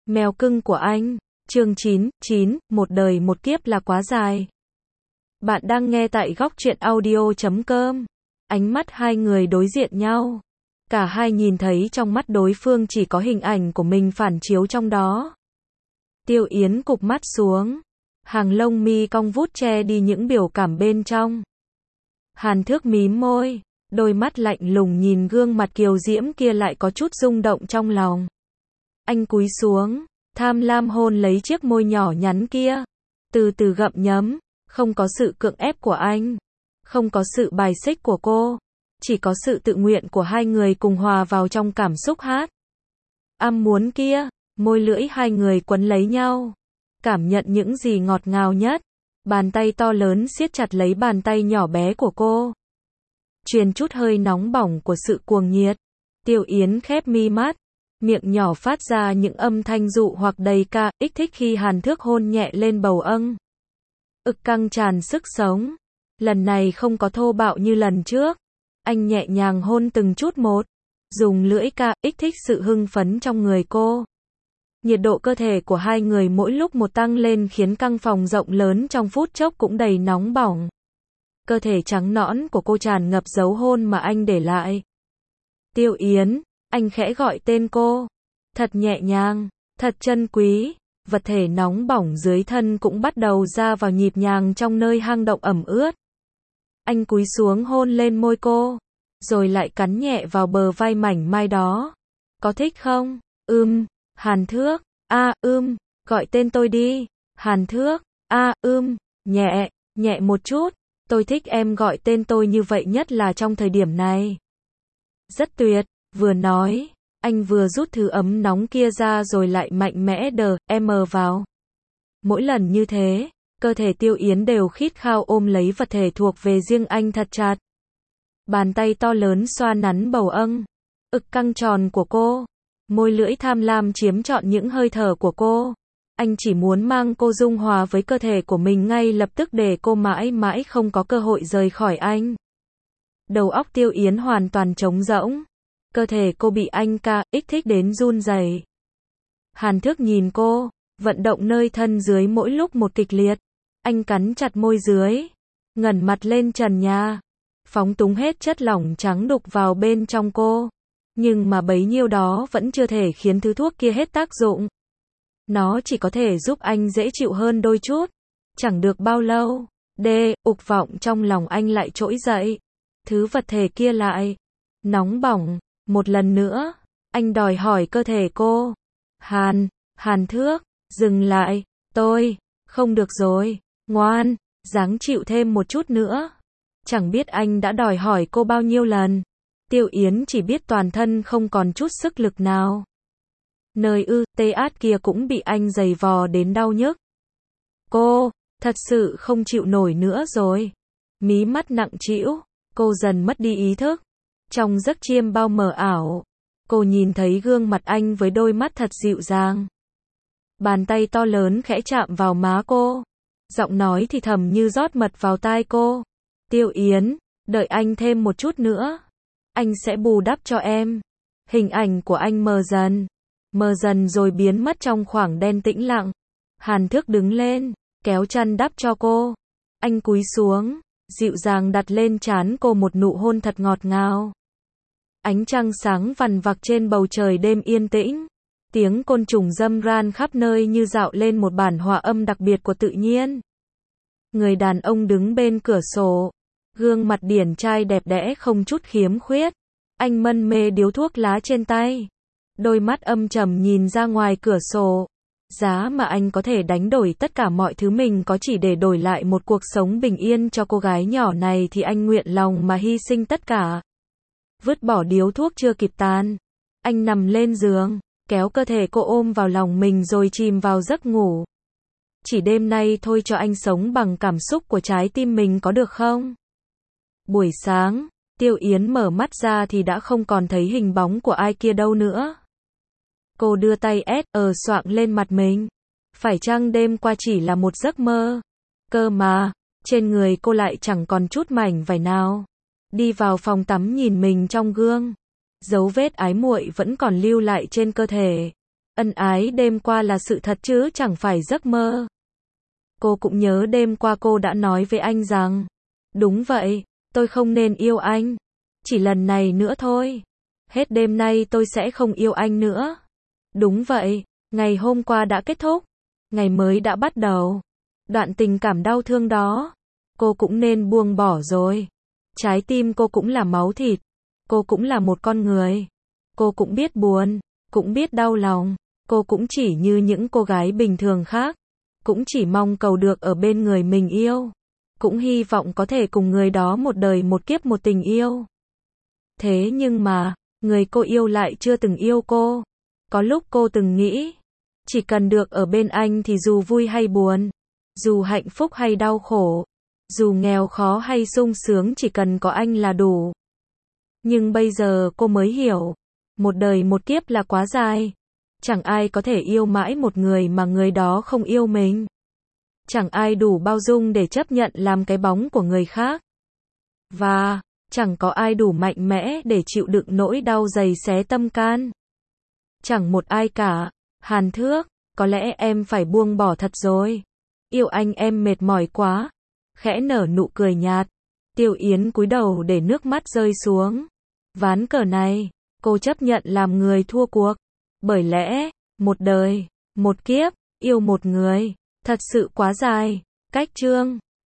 Mèo cưng của anh. Chương 9, một đời một kiếp là quá dài. Bạn đang nghe tại góc truyện audio.com. Ánh mắt hai người đối diện nhau. Cả hai nhìn thấy trong mắt đối phương chỉ có hình ảnh của mình phản chiếu trong đó. Tiêu Yến cụp mắt xuống. Hàng lông mi cong vút che đi những biểu cảm bên trong. Hàn Thước mím môi. Đôi mắt lạnh lùng nhìn gương mặt kiều diễm kia lại có chút rung động trong lòng. Anh cúi xuống, tham lam hôn lấy chiếc môi nhỏ nhắn kia. Từ từ gặm nhấm, không có sự cưỡng ép của anh. Không có sự bài xích của cô. Chỉ có sự tự nguyện của hai người cùng hòa vào trong cảm xúc hát. Muốn kia, môi lưỡi hai người quấn lấy nhau. Cảm nhận những gì ngọt ngào nhất. Bàn tay to lớn siết chặt lấy bàn tay nhỏ bé của cô. Truyền chút hơi nóng bỏng của sự cuồng nhiệt. Tiêu Yến khép mi mắt. Miệng nhỏ phát ra những âm thanh dụ hoặc đầy ca, ích thích khi Hàn Thước hôn nhẹ lên bầu âng. Ực căng tràn sức sống. Lần này không có thô bạo như lần trước. Anh nhẹ nhàng hôn từng chút một. Dùng lưỡi ca, ích thích sự hưng phấn trong người cô. Nhiệt độ cơ thể của hai người mỗi lúc một tăng lên khiến căn phòng rộng lớn trong phút chốc cũng đầy nóng bỏng. Cơ thể trắng nõn của cô tràn ngập dấu hôn mà anh để lại. Tiêu Yến, anh khẽ gọi tên cô. Thật nhẹ nhàng, thật chân quý. Vật thể nóng bỏng dưới thân cũng bắt đầu ra vào nhịp nhàng trong nơi hang động ẩm ướt. Anh cúi xuống hôn lên môi cô. Rồi lại cắn nhẹ vào bờ vai mảnh mai đó. Có thích không? Hàn Thước. Gọi tên tôi đi. Hàn Thước. Nhẹ, nhẹ một chút. Tôi thích em gọi tên tôi như vậy nhất là trong thời điểm này. Rất tuyệt. Vừa nói, anh vừa rút thứ ấm nóng kia ra rồi lại mạnh mẽ đờ em vào. Mỗi lần như thế, cơ thể Tiêu Yến đều khít khao ôm lấy vật thể thuộc về riêng anh thật chặt. Bàn tay to lớn xoa nắn bầu âng, ực căng tròn của cô. Môi lưỡi tham lam chiếm trọn những hơi thở của cô. Anh chỉ muốn mang cô dung hòa với cơ thể của mình ngay lập tức để cô mãi mãi không có cơ hội rời khỏi anh. Đầu óc Tiêu Yến hoàn toàn trống rỗng. Cơ thể cô bị anh ích thích đến run rẩy. Hàn Thước nhìn cô, vận động nơi thân dưới mỗi lúc một kịch liệt. Anh cắn chặt môi dưới, ngẩng mặt lên trần nhà, phóng túng hết chất lỏng trắng đục vào bên trong cô. Nhưng mà bấy nhiêu đó vẫn chưa thể khiến thứ thuốc kia hết tác dụng. Nó chỉ có thể giúp anh dễ chịu hơn đôi chút. Chẳng được bao lâu, dục vọng trong lòng anh lại trỗi dậy. Thứ vật thể kia lại nóng bỏng. Một lần nữa, anh đòi hỏi cơ thể cô. Hàn Thước, dừng lại, tôi, không được rồi, ngoan, ráng chịu thêm một chút nữa. Chẳng biết anh đã đòi hỏi cô bao nhiêu lần. Tiêu Yến chỉ biết toàn thân không còn chút sức lực nào. Nơi tê át kia cũng bị anh giày vò đến đau nhức. Cô, thật sự không chịu nổi nữa rồi. Mí mắt nặng trĩu, cô dần mất đi ý thức. Trong giấc chiêm bao mờ ảo, cô nhìn thấy gương mặt anh với đôi mắt thật dịu dàng. Bàn tay to lớn khẽ chạm vào má cô. Giọng nói thì thầm như rót mật vào tai cô. Tiêu Yến, đợi anh thêm một chút nữa. Anh sẽ bù đắp cho em. Hình ảnh của anh mờ dần rồi biến mất trong khoảng đen tĩnh lặng. Hàn Thước đứng lên, kéo chăn đắp cho cô. Anh cúi xuống, dịu dàng đặt lên trán cô một nụ hôn thật ngọt ngào. Ánh trăng sáng vằn vặc trên bầu trời đêm yên tĩnh. Tiếng côn trùng râm ran khắp nơi như dạo lên một bản hòa âm đặc biệt của tự nhiên. Người đàn ông đứng bên cửa sổ. Gương mặt điển trai đẹp đẽ không chút khiếm khuyết. Anh mân mê điếu thuốc lá trên tay. Đôi mắt âm trầm nhìn ra ngoài cửa sổ. Giá mà anh có thể đánh đổi tất cả mọi thứ mình có chỉ để đổi lại một cuộc sống bình yên cho cô gái nhỏ này thì anh nguyện lòng mà hy sinh tất cả. Vứt bỏ điếu thuốc chưa kịp tàn. Anh nằm lên giường, kéo cơ thể cô ôm vào lòng mình rồi chìm vào giấc ngủ. Chỉ đêm nay thôi cho anh sống bằng cảm xúc của trái tim mình có được không? Buổi sáng, Tiêu Yến mở mắt ra thì đã không còn thấy hình bóng của ai kia đâu nữa. Cô đưa tay xoạng lên mặt mình. Phải chăng đêm qua chỉ là một giấc mơ? Cơ mà, trên người cô lại chẳng còn chút mảnh vải nào. Đi vào phòng tắm nhìn mình trong gương. Dấu vết ái muội vẫn còn lưu lại trên cơ thể. Ân ái đêm qua là sự thật chứ chẳng phải giấc mơ. Cô cũng nhớ đêm qua cô đã nói với anh rằng, đúng vậy, tôi không nên yêu anh. Chỉ lần này nữa thôi. Hết đêm nay tôi sẽ không yêu anh nữa. Đúng vậy, ngày hôm qua đã kết thúc. Ngày mới đã bắt đầu. Đoạn tình cảm đau thương đó, cô cũng nên buông bỏ rồi. Trái tim cô cũng là máu thịt. Cô cũng là một con người. Cô cũng biết buồn, cũng biết đau lòng. Cô cũng chỉ như những cô gái bình thường khác. Cũng chỉ mong cầu được ở bên người mình yêu. Cũng hy vọng có thể cùng người đó một đời một kiếp một tình yêu. Thế nhưng mà, người cô yêu lại chưa từng yêu cô. Có lúc cô từng nghĩ, chỉ cần được ở bên anh thì dù vui hay buồn, dù hạnh phúc hay đau khổ, dù nghèo khó hay sung sướng chỉ cần có anh là đủ. Nhưng bây giờ cô mới hiểu, một đời một kiếp là quá dài. Chẳng ai có thể yêu mãi một người mà người đó không yêu mình. Chẳng ai đủ bao dung để chấp nhận làm cái bóng của người khác. Và, chẳng có ai đủ mạnh mẽ để chịu đựng nỗi đau dày xé tâm can. Chẳng một ai cả. Hàn Thước, có lẽ em phải buông bỏ thật rồi. Yêu anh em mệt mỏi quá. Khẽ nở nụ cười nhạt. Tiêu Yến cúi đầu để nước mắt rơi xuống. Ván cờ này, cô chấp nhận làm người thua cuộc. Bởi lẽ, một đời, một kiếp, yêu một người, thật sự quá dài. Cách chương